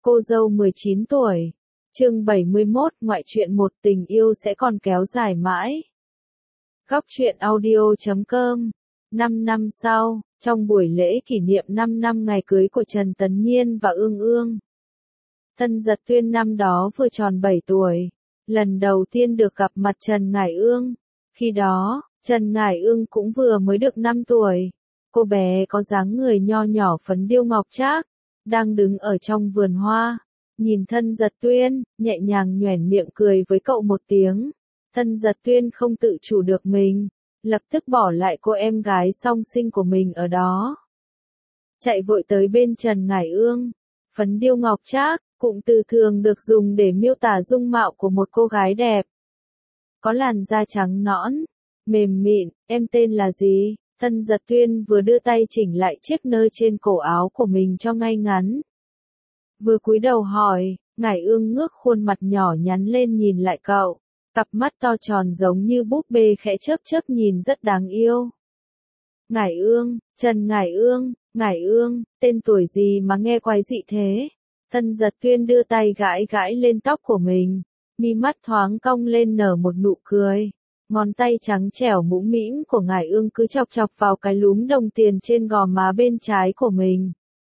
Cô dâu 19 tuổi. Chương 71, ngoại truyện một tình yêu sẽ còn kéo dài mãi. Góc truyện audio.com. 5 năm sau, trong buổi lễ kỷ niệm 5 năm ngày cưới của Trần Tấn Nhiên và Ương Ương. Tân Dật Tuyên năm đó vừa tròn 7 tuổi, lần đầu tiên được gặp mặt Trần Ngải Ương. Khi đó, Trần Ngải Ương cũng vừa mới được 5 tuổi. Cô bé có dáng người nho nhỏ phấn điêu ngọc trác, đang đứng ở trong vườn hoa, nhìn Tân Dật Tuyên, nhẹ nhàng nhoẻn miệng cười với cậu một tiếng. Tân Dật Tuyên không tự chủ được mình, lập tức bỏ lại cô em gái song sinh của mình ở đó. Chạy vội tới bên Trần Ngải Ương. Phấn điêu ngọc trác, cụm từ thường được dùng để miêu tả dung mạo của một cô gái đẹp. Có làn da trắng nõn, mềm mịn. Em tên là gì? Tân Dật Tuyên vừa đưa tay chỉnh lại chiếc nơ trên cổ áo của mình cho ngay ngắn, vừa cúi đầu hỏi. Ngải Ương ngước khuôn mặt nhỏ nhắn lên nhìn lại cậu, cặp mắt to tròn giống như búp bê khẽ chớp chớp nhìn rất đáng yêu. Ngải Ương, Trần Ngải Ương, tên tuổi gì mà nghe quái dị thế? Tân Dật Tuyên đưa tay gãi gãi lên tóc của mình, mi mắt thoáng cong lên nở một nụ cười. Ngón tay trắng trẻo mũm mĩm của Ngải Ương cứ chọc chọc vào cái lúm đồng tiền trên gò má bên trái của mình.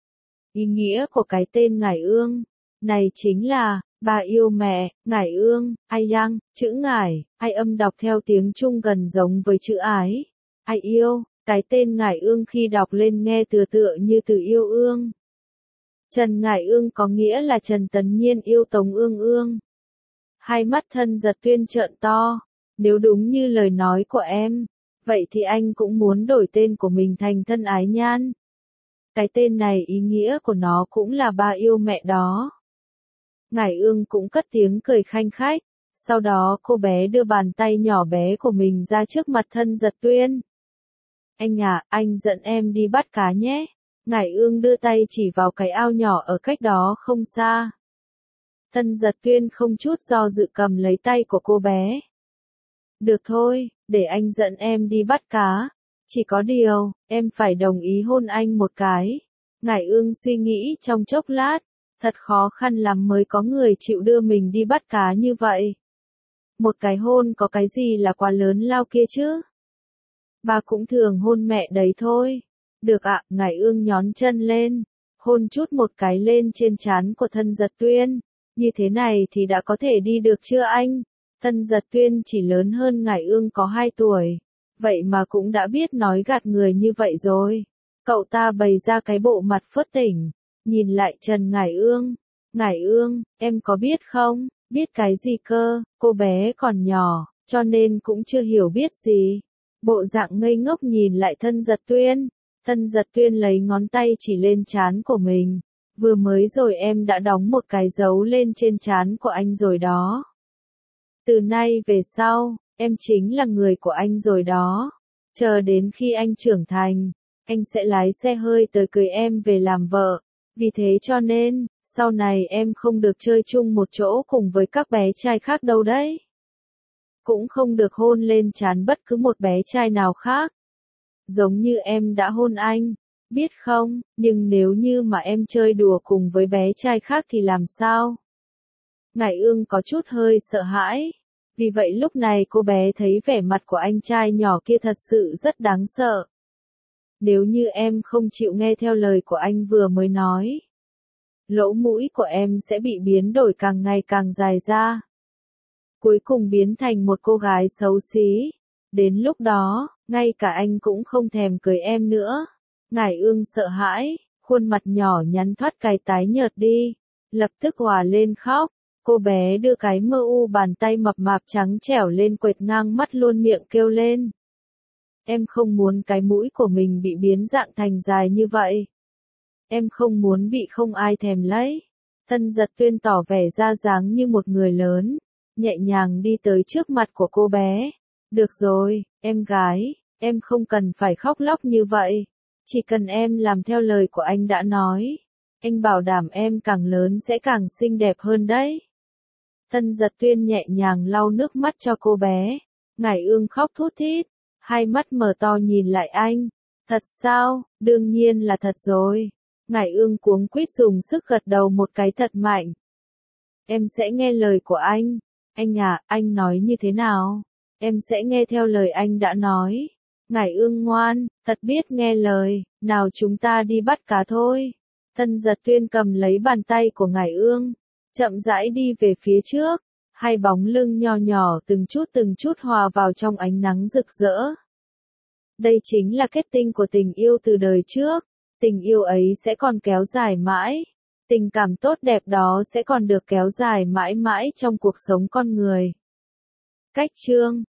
Ý nghĩa của cái tên Ngải Ương này chính là bà yêu mẹ. Ngải Ương, ai yang, chữ ngải, ai âm đọc theo tiếng Trung gần giống với chữ ái. Ai yêu, cái tên Ngải Ương khi đọc lên nghe tựa như từ yêu ương. Trần Ngải Ương có nghĩa là Trần Tấn Nhiên yêu Tống Ương Ương. Hai mắt Tân Dật Tuyên trợn to. Nếu đúng như lời nói của em, vậy thì anh cũng muốn đổi tên của mình thành Tân Ái Nhan. Cái tên này ý nghĩa của nó cũng là ba yêu mẹ đó. Ngải Ương cũng cất tiếng cười khanh khách, sau đó cô bé đưa bàn tay nhỏ bé của mình ra trước mặt Tân Dật Tuyên. Anh à, anh dẫn em đi bắt cá nhé. Ngải Ương đưa tay chỉ vào cái ao nhỏ ở cách đó không xa. Tân Dật Tuyên không chút do dự cầm lấy tay của cô bé. Được thôi, để anh dẫn em đi bắt cá. Chỉ có điều, em phải đồng ý hôn anh một cái. Ngải Ương suy nghĩ trong chốc lát, thật khó khăn lắm mới có người chịu đưa mình đi bắt cá như vậy. Một cái hôn có cái gì là quá lớn lao kia chứ? Bà cũng thường hôn mẹ đấy thôi. Được ạ, Ngải Ương nhón chân lên, hôn chút một cái lên trên trán của Tân Dật Tuyên. Như thế này thì đã có thể đi được chưa anh? Tân Dật Tuyên chỉ lớn hơn Ngải Ương có 2 tuổi. Vậy mà cũng đã biết nói gạt người như vậy rồi. Cậu ta bày ra cái bộ mặt phớt tỉnh, nhìn lại Trần Ngải Ương. Ngải Ương, em có biết không? Biết cái gì cơ? Cô bé còn nhỏ, cho nên cũng chưa hiểu biết gì. Bộ dạng ngây ngốc nhìn lại Tân Dật Tuyên. Tân Dật Tuyên lấy ngón tay chỉ lên trán của mình. Vừa mới rồi em đã đóng một cái dấu lên trên trán của anh rồi đó. Từ nay về sau, em chính là người của anh rồi đó. Chờ đến khi anh trưởng thành, anh sẽ lái xe hơi tới cưới em về làm vợ. Vì thế cho nên, sau này em không được chơi chung một chỗ cùng với các bé trai khác đâu đấy. Cũng không được hôn lên trán bất cứ một bé trai nào khác. Giống như em đã hôn anh, biết không? Nhưng nếu như mà em chơi đùa cùng với bé trai khác thì làm sao? Ngải Ương có chút hơi sợ hãi. Vì vậy lúc này cô bé thấy vẻ mặt của anh trai nhỏ kia thật sự rất đáng sợ. Nếu như em không chịu nghe theo lời của anh vừa mới nói, lỗ mũi của em sẽ bị biến đổi càng ngày càng dài ra. Cuối cùng biến thành một cô gái xấu xí. Đến lúc đó, ngay cả anh cũng không thèm cưới em nữa. Ngải Ương sợ hãi, khuôn mặt nhỏ nhắn thoát cái tái nhợt đi, lập tức òa lên khóc. Cô bé đưa cái mơ u bàn tay mập mạp trắng trẻo lên quệt ngang mắt luôn miệng kêu lên. Em không muốn cái mũi của mình bị biến dạng thành dài như vậy. Em không muốn bị không ai thèm lấy. Tân Dật Tuyên tỏ vẻ ra dáng như một người lớn, nhẹ nhàng đi tới trước mặt của cô bé. Được rồi, em gái, em không cần phải khóc lóc như vậy. Chỉ cần em làm theo lời của anh đã nói, anh bảo đảm em càng lớn sẽ càng xinh đẹp hơn đấy. Tân Dật Tuyên nhẹ nhàng lau nước mắt cho cô bé. Ngải Ương khóc thút thít, hai mắt mở to nhìn lại anh. Thật sao? Đương nhiên là thật rồi. Ngải Ương cuống quýt dùng sức gật đầu một cái thật mạnh. Em sẽ nghe lời của anh. Anh à, anh nói như thế nào? Em sẽ nghe theo lời anh đã nói. Ngải Ương ngoan, thật biết nghe lời, nào chúng ta đi bắt cá thôi. Tân Giật Tuyên cầm lấy bàn tay của Ngải Ương, chậm rãi đi về phía trước, hai bóng lưng nho nhỏ từng chút hòa vào trong ánh nắng rực rỡ. Đây chính là kết tinh của tình yêu từ đời trước, tình yêu ấy sẽ còn kéo dài mãi, tình cảm tốt đẹp đó sẽ còn được kéo dài mãi mãi trong cuộc sống con người. Cách chương